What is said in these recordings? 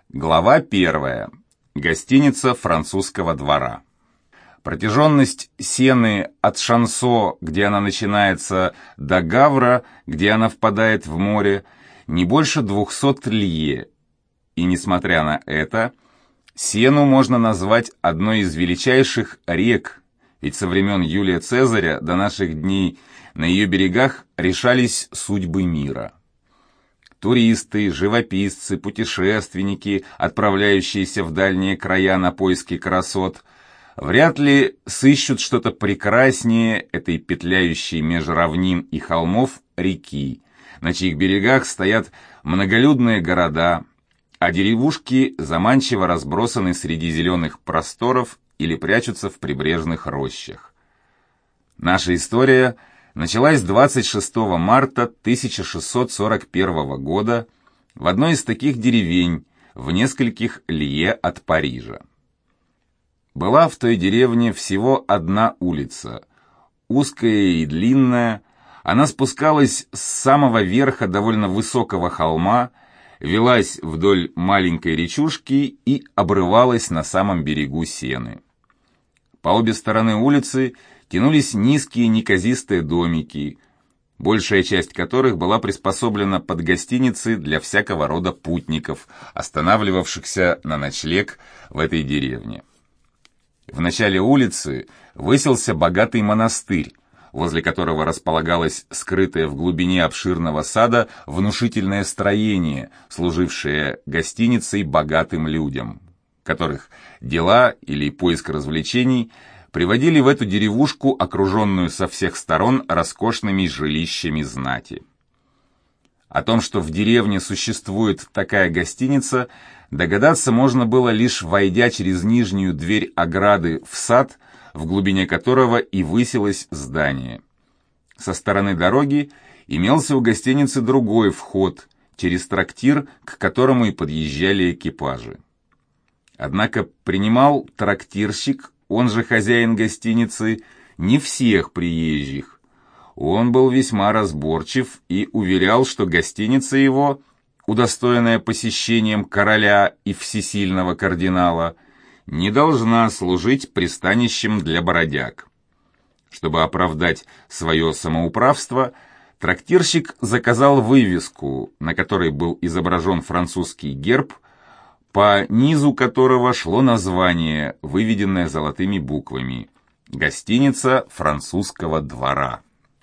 Глава 1. Гостиница французского двора. Протяженность Сены от Шансо, где она начинается, до Гавра, где она впадает в море, не больше 200 лье. И несмотря на это, Сену можно назвать одной из величайших рек, ведь со времен Юлия Цезаря до наших дней на ее берегах решались судьбы мира. Туристы, живописцы, путешественники, отправляющиеся в дальние края на поиски красот, вряд ли сыщут что-то прекраснее этой петляющей меж равнин и холмов реки, на чьих берегах стоят многолюдные города, а деревушки заманчиво разбросаны среди зеленых просторов или прячутся в прибрежных рощах. Наша история началась 26 марта 1641 года в одной из таких деревень в нескольких лье от Парижа. Была в той деревне всего одна улица, узкая и длинная. Она спускалась с самого верха довольно высокого холма, велась вдоль маленькой речушки и обрывалась на самом берегу Сены. По обе стороны улицы тянулись низкие неказистые домики, большая часть которых была приспособлена под гостиницы для всякого рода путников, останавливавшихся на ночлег в этой деревне. В начале улицы высился богатый монастырь, возле которого располагалось скрытое в глубине обширного сада внушительное строение, служившее гостиницей богатым людям, которых дела или поиск развлечений приводили в эту деревушку, окруженную со всех сторон роскошными жилищами знати. О том, что в деревне существует такая гостиница, догадаться можно было лишь войдя через нижнюю дверь ограды в сад, в глубине которого и высилось здание. Со стороны дороги имелся у гостиницы другой вход, через трактир, к которому и подъезжали экипажи. Однако принимал трактирщик, он же хозяин гостиницы, не всех приезжих. Он был весьма разборчив и уверял, что гостиница его, удостоенная посещением короля и всесильного кардинала, не должна служить пристанищем для бродяг. Чтобы оправдать свое самоуправство, трактирщик заказал вывеску, на которой был изображен французский герб, по низу которого шло название, выведенное золотыми буквами: «Гостиница французского двора».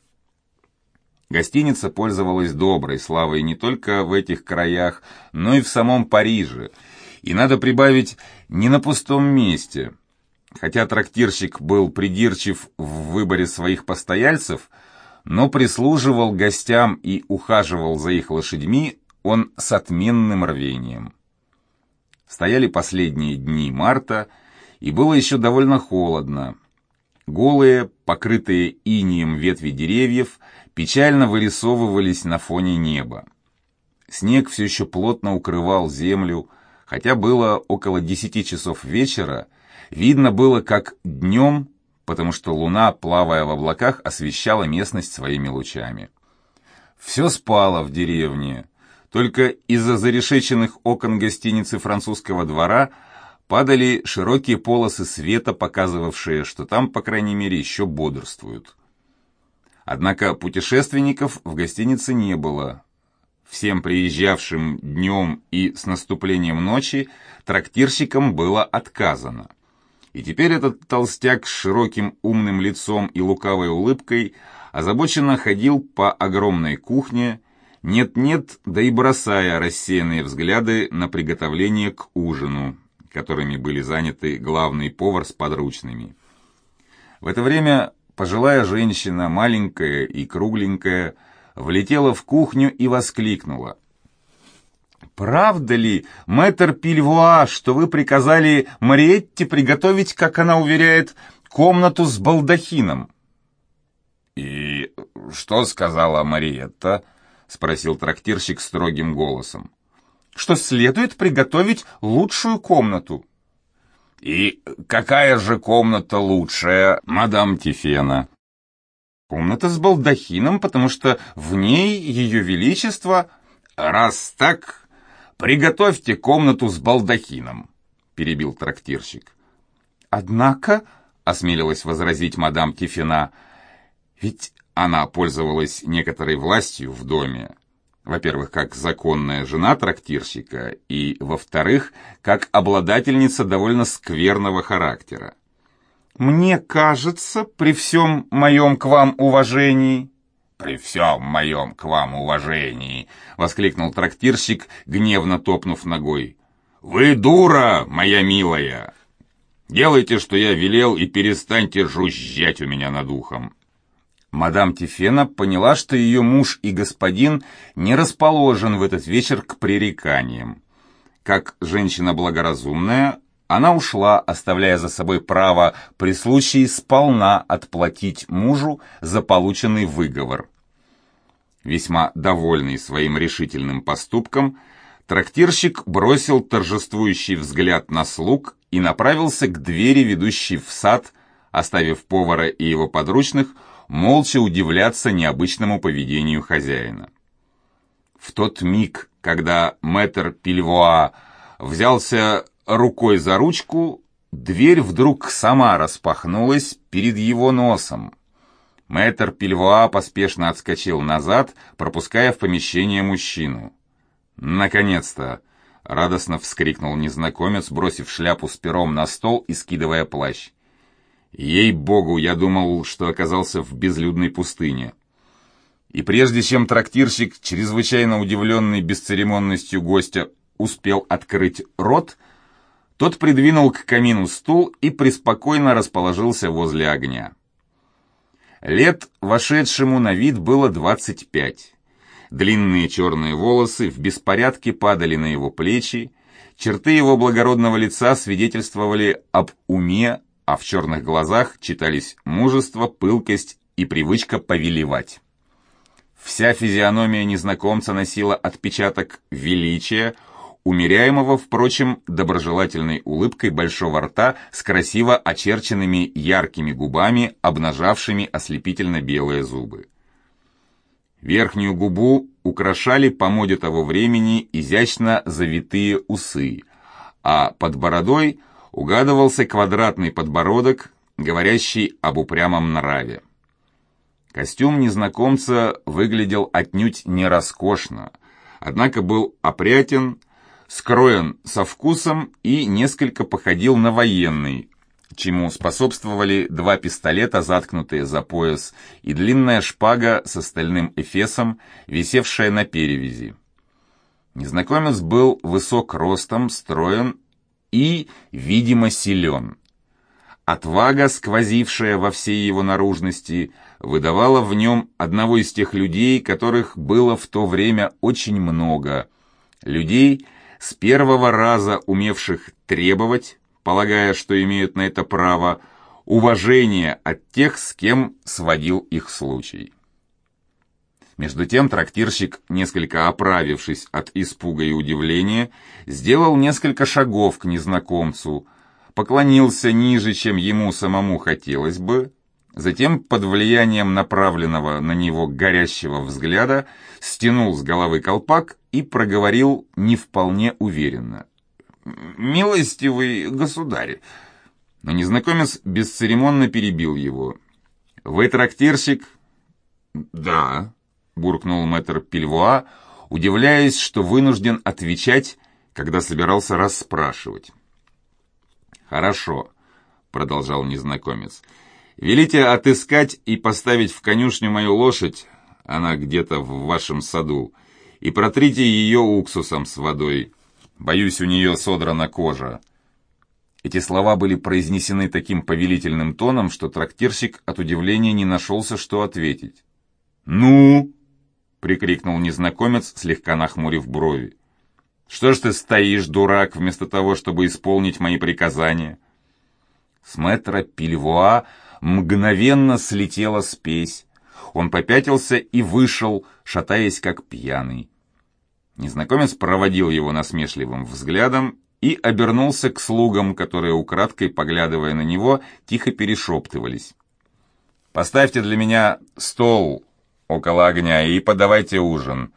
Гостиница пользовалась доброй славой не только в этих краях, но и в самом Париже, и, надо прибавить, не на пустом месте. Хотя трактирщик был придирчив в выборе своих постояльцев, но прислуживал гостям и ухаживал за их лошадьми он с отменным рвением. Стояли последние дни марта, и было еще довольно холодно. Голые, покрытые инеем ветви деревьев, печально вырисовывались на фоне неба. Снег все еще плотно укрывал землю, хотя было около 10 часов вечера, видно было как днем, потому что луна, плавая в облаках, освещала местность своими лучами. Все спало в деревне. Только из-за зарешеченных окон гостиницы французского двора падали широкие полосы света, показывавшие, что там, по крайней мере, еще бодрствуют. Однако путешественников в гостинице не было. Всем приезжавшим днем и с наступлением ночи трактирщикам было отказано. И теперь этот толстяк с широким умным лицом и лукавой улыбкой озабоченно ходил по огромной кухне, нет-нет, да и бросая рассеянные взгляды на приготовление к ужину, которыми были заняты главный повар с подручными. В это время пожилая женщина, маленькая и кругленькая, влетела в кухню и воскликнула: «Правда ли, мэтр Пильвуа, что вы приказали Мариетте приготовить, как она уверяет, комнату с балдахином?» «И что сказала Мариетта?» — спросил трактирщик строгим голосом. «Что следует приготовить лучшую комнату». «И какая же комната лучшая, мадам Тифена?» «Комната с балдахином, потому что в ней ее величество...» «Раз так, «Приготовьте комнату с балдахином», — перебил трактирщик. «Однако», — осмелилась возразить мадам Тиффина, ведь она пользовалась некоторой властью в доме, во-первых, как законная жена трактирщика, и, во-вторых, как обладательница довольно скверного характера. «мне кажется, при всем моем к вам уважении...» «При всем моем к вам уважении!» — воскликнул трактирщик, гневно топнув ногой. «Вы дура, моя милая! Делайте, что я велел, и перестаньте жужжать у меня над ухом!» Мадам Тиффена поняла, что ее муж и господин не расположен в этот вечер к пререканиям. Как женщина благоразумная, она ушла, оставляя за собой право при случае сполна отплатить мужу за полученный выговор. Весьма довольный своим решительным поступком, трактирщик бросил торжествующий взгляд на слуг и направился к двери, ведущей в сад, оставив повара и его подручных молча удивляться необычному поведению хозяина. В тот миг, когда мэтр Пильвуа взялся рукой за ручку, дверь вдруг сама распахнулась перед его носом. Мэтр Пильвуа поспешно отскочил назад, пропуская в помещение мужчину. «Наконец-то!» — радостно вскрикнул незнакомец, бросив шляпу с пером на стол и скидывая плащ. «Ей-богу, я думал, что оказался в безлюдной пустыне». И прежде чем трактирщик, чрезвычайно удивленный бесцеремонностью гостя, успел открыть рот, тот придвинул к камину стул и преспокойно расположился возле огня. Лет вошедшему на вид было 25. Длинные черные волосы в беспорядке падали на его плечи, черты его благородного лица свидетельствовали об уме, а в черных глазах читались мужество, пылкость и привычка повелевать. Вся физиономия незнакомца носила отпечаток величия, умеряемого, впрочем, доброжелательной улыбкой большого рта с красиво очерченными яркими губами, обнажавшими ослепительно белые зубы. Верхнюю губу украшали по моде того времени изящно завитые усы, а под бородой угадывался квадратный подбородок, говорящий об упрямом нраве. Костюм незнакомца выглядел отнюдь не роскошно, однако был опрятен, скроен со вкусом и несколько походил на военный, чему способствовали 2 пистолета, заткнутые за пояс, и длинная шпага с стальным эфесом, висевшая на перевязи. Незнакомец был высок ростом, строен и, видимо, силен. Отвага, сквозившая во всей его наружности, выдавала в нем одного из тех людей, которых было в то время очень много. Людей, с первого раза умевших требовать, полагая, что имеют на это право, уважение от тех, с кем сводил их случай. Между тем трактирщик, несколько оправившись от испуга и удивления, сделал несколько шагов к незнакомцу, поклонился ниже, чем ему самому хотелось бы, затем, под влиянием направленного на него горящего взгляда, стянул с головы колпак и проговорил не вполне уверенно: «Милостивый государь!» Но незнакомец бесцеремонно перебил его. «Вы трактирщик?» «Да», — буркнул мэтр Пильвуа, удивляясь, что вынужден отвечать, когда собирался расспрашивать. «Хорошо», — продолжал незнакомец. «Велите отыскать и поставить в конюшню мою лошадь, она где-то в вашем саду, и протрите ее уксусом с водой. Боюсь, у нее содрана кожа». Эти слова были произнесены таким повелительным тоном, что трактирщик от удивления не нашелся, что ответить. «Ну?» — прикрикнул незнакомец, слегка нахмурив брови. «Что ж ты стоишь, дурак, вместо того, чтобы исполнить мои приказания?» С мэтра Пильвуа мгновенно слетела спесь. Он попятился и вышел, шатаясь как пьяный. Незнакомец проводил его насмешливым взглядом и обернулся к слугам, которые, украдкой поглядывая на него, тихо перешептывались. «Поставьте для меня стол около огня и подавайте ужин.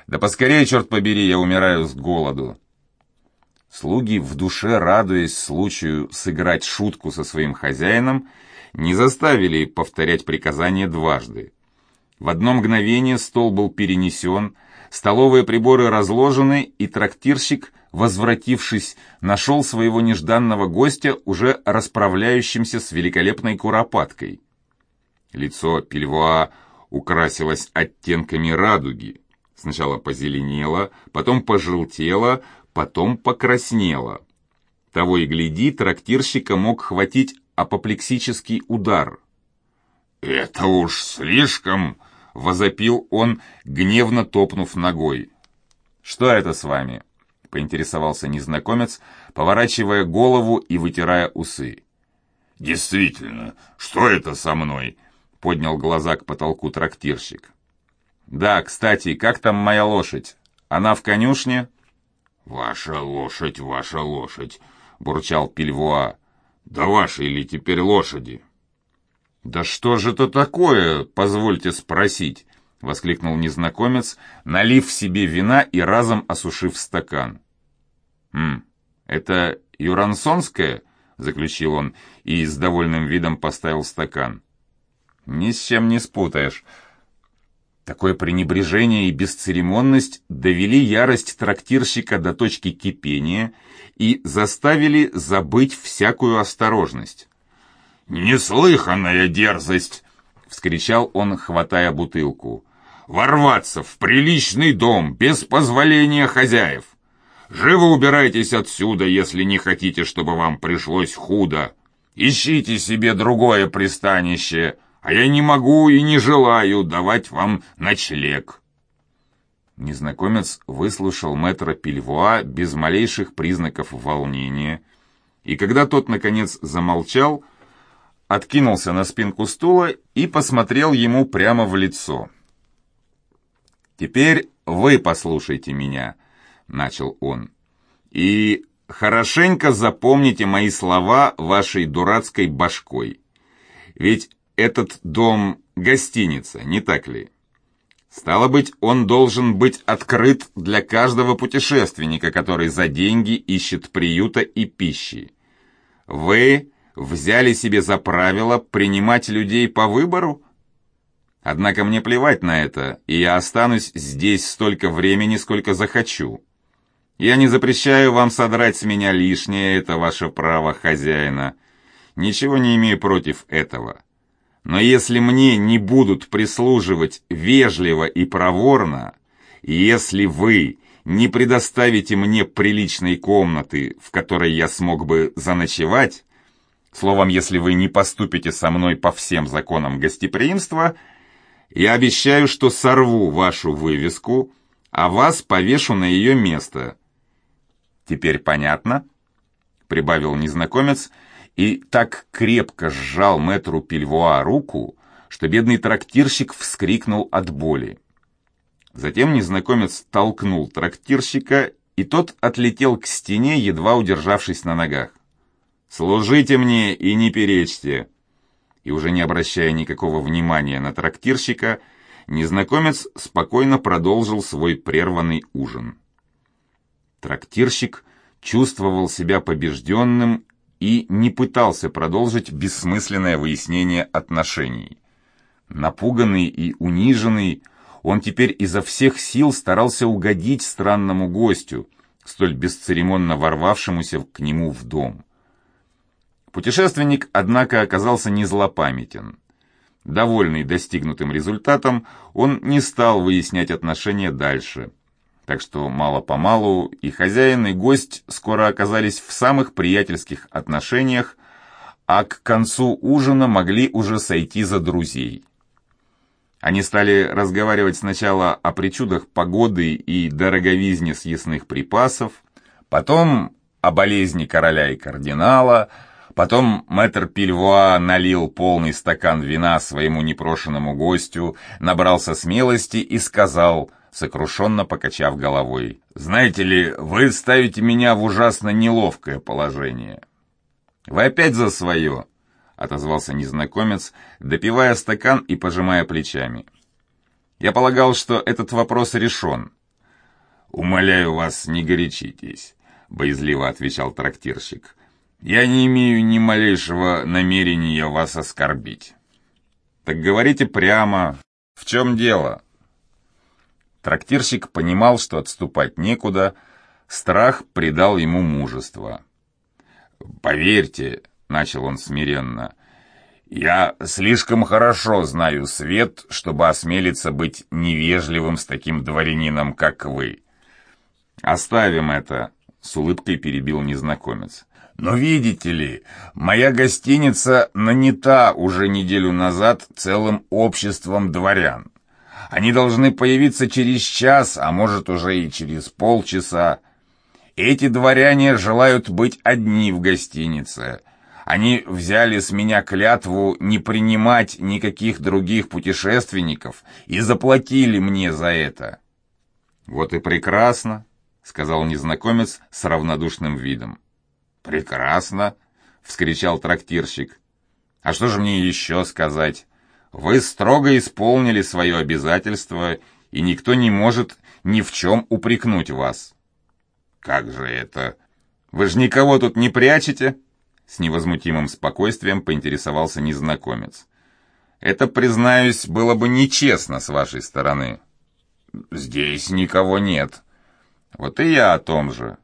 Да поскорее, черт побери, я умираю с голоду». Слуги, в душе радуясь случаю сыграть шутку со своим хозяином, не заставили повторять приказание дважды. В одно мгновение стол был перенесен, столовые приборы разложены, и трактирщик, возвратившись, нашел своего нежданного гостя уже расправляющимся с великолепной куропаткой. Лицо Пильвуа украсилось оттенками радуги. Сначала позеленело, потом пожелтело, потом покраснело. Того и гляди, трактирщика мог хватить апоплексический удар. «Это уж слишком!» — возопил он, гневно топнув ногой. «Что это с вами?» — поинтересовался незнакомец, поворачивая голову и вытирая усы. «Действительно, что это со мной?» — поднял глаза к потолку трактирщик. «Да, кстати, как там моя лошадь? Она в конюшне?» «Ваша лошадь, — бурчал Пильвуа. — Да вашей ли теперь лошади?» «Да что же это такое, позвольте спросить?» — воскликнул незнакомец, налив себе вина и разом осушив стакан. Это юрансонское?» — заключил он и с довольным видом поставил стакан. «Ни с чем не спутаешь». Такое пренебрежение и бесцеремонность довели ярость трактирщика до точки кипения и заставили забыть всякую осторожность. «Неслыханная дерзость!» — вскричал он, хватая бутылку. «Ворваться в приличный дом без позволения хозяев! Живо убирайтесь отсюда, если не хотите, чтобы вам пришлось худо! Ищите себе другое пристанище, а я не могу и не желаю давать вам ночлег!» Незнакомец выслушал мэтра Пильвуа без малейших признаков волнения, и когда тот, наконец, замолчал, откинулся на спинку стула и посмотрел ему прямо в лицо. «Теперь вы послушайте меня», — начал он, — «и хорошенько запомните мои слова вашей дурацкой башкой. Ведь этот дом — гостиница, не так ли? Стало быть, он должен быть открыт для каждого путешественника, который за деньги ищет приюта и пищи. Вы взяли себе за правило принимать людей по выбору? Однако мне плевать на это, и я останусь здесь столько времени, сколько захочу. Я не запрещаю вам содрать с меня лишнее, это ваше право хозяина. Ничего не имею против этого. Но если мне не будут прислуживать вежливо и проворно, и если вы не предоставите мне приличной комнаты, в которой я смог бы заночевать, словом, если вы не поступите со мной по всем законам гостеприимства, я обещаю, что сорву вашу вывеску, а вас повешу на ее место. Теперь понятно?» — прибавил незнакомец, и так крепко сжал мэтру Пильвуа руку, что бедный трактирщик вскрикнул от боли. Затем незнакомец толкнул трактирщика, и тот отлетел к стене, едва удержавшись на ногах. «Служите мне и не перечьте!» И уже не обращая никакого внимания на трактирщика, незнакомец спокойно продолжил свой прерванный ужин. Трактирщик чувствовал себя побежденным и не пытался продолжить бессмысленное выяснение отношений. Напуганный и униженный, он теперь изо всех сил старался угодить странному гостю, столь бесцеремонно ворвавшемуся к нему в дом. Путешественник, однако, оказался не злопамятен. Довольный достигнутым результатом, он не стал выяснять отношения дальше. Так что мало-помалу и хозяин, и гость скоро оказались в самых приятельских отношениях, а к концу ужина могли уже сойти за друзей. Они стали разговаривать сначала о причудах погоды и дороговизне съестных припасов, потом о болезни короля и кардинала, потом мэтр Пильвуа налил полный стакан вина своему непрошенному гостю, набрался смелости и сказал, сокрушенно покачав головой: «Знаете ли, вы ставите меня в ужасно неловкое положение». «Вы опять за свое», — отозвался незнакомец, допивая стакан и пожимая плечами. «Я полагал, что этот вопрос решен. «Умоляю вас, не горячитесь», — боязливо отвечал трактирщик. «Я не имею ни малейшего намерения вас оскорбить». «Так говорите прямо. В чем дело?» Трактирщик понимал, что отступать некуда, страх придал ему мужество. «Поверьте», — начал он смиренно, — «я слишком хорошо знаю свет, чтобы осмелиться быть невежливым с таким дворянином, как вы». «Оставим это», — с улыбкой перебил незнакомец. «Но видите ли, моя гостиница нанята уже неделю назад целым обществом дворян. Они должны появиться через час, а может уже и через полчаса. Эти дворяне желают быть одни в гостинице. Они взяли с меня клятву не принимать никаких других путешественников и заплатили мне за это». «Вот и прекрасно», — сказал незнакомец с равнодушным видом. «Прекрасно!» — вскричал трактирщик. «А что же мне еще сказать? Вы строго исполнили свое обязательство, и никто не может ни в чем упрекнуть вас». «Как же это? Вы же никого тут не прячете?» С невозмутимым спокойствием поинтересовался незнакомец. «Это, признаюсь, было бы нечестно с вашей стороны». «Здесь никого нет». «Вот и я о том же».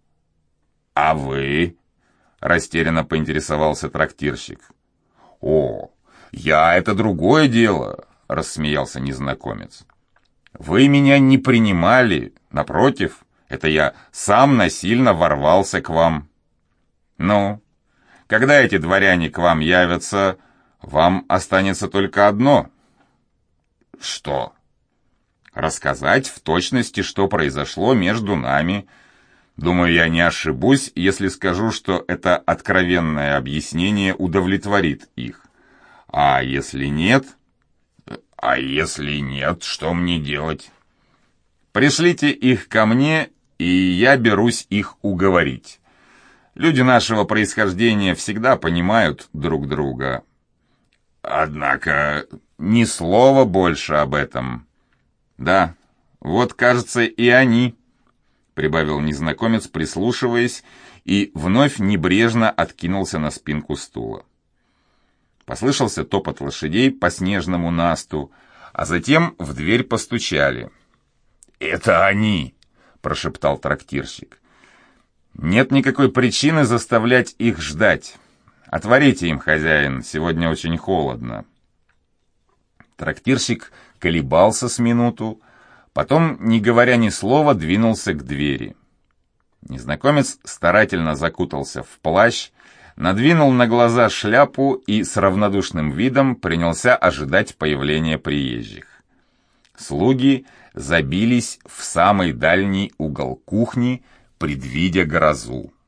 «А вы?» — растерянно поинтересовался трактирщик. «О, я — это другое дело», — рассмеялся незнакомец. «Вы меня не принимали, напротив, это я сам насильно ворвался к вам. Ну, когда эти дворяне к вам явятся, вам останется только одно». «Что?» «Рассказать в точности, что произошло между нами. Думаю, я не ошибусь, если скажу, что это откровенное объяснение удовлетворит их. А если нет...» «А если нет, что мне делать?» «Пришлите их ко мне, и я берусь их уговорить. Люди нашего происхождения всегда понимают друг друга». «Однако ни слова больше об этом». «Да, вот, кажется, и они», — прибавил незнакомец, прислушиваясь, и вновь небрежно откинулся на спинку стула. Послышался топот лошадей по снежному насту, а затем в дверь постучали. «Это они», — прошептал трактирщик. «Нет никакой причины заставлять их ждать. Отворите им, хозяин, сегодня очень холодно». Трактирщик колебался с минуту, потом, не говоря ни слова, двинулся к двери. Незнакомец старательно закутался в плащ, надвинул на глаза шляпу и с равнодушным видом принялся ожидать появления приезжих. Слуги забились в самый дальний угол кухни, предвидя грозу.